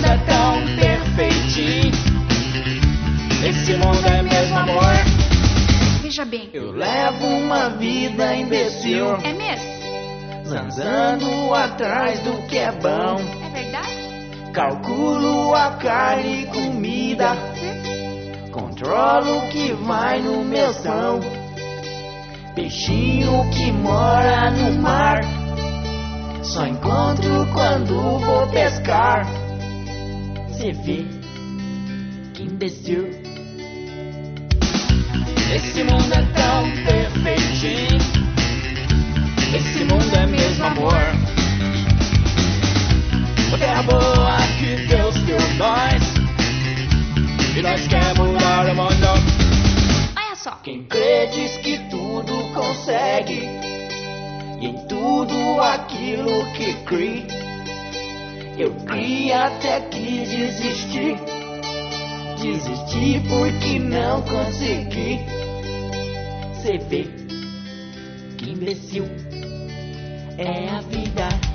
mundo é tão perfeitinho. Esse mundo é mesmo amor. Veja bem. Eu levo uma vida imbecil, É mesmo? zanzando atrás do que é bom. É verdade? Calculo a carne e comida, controlo o que vai no meu são. Peixinho que mora no mar, só encontro quando vou pescar. Cê vê, que imbecil. Esse mundo é tão perfeitinho. Esse mundo é mesmo amor. Uma terra boa que Deus deu nós, e nós quer mudar o mundo. Olha só. Quem crê diz que tudo consegue, e em tudo aquilo que crê. Eu criei até que desisti, desisti porque não consegui. Cê vê, que imbecil é a vida.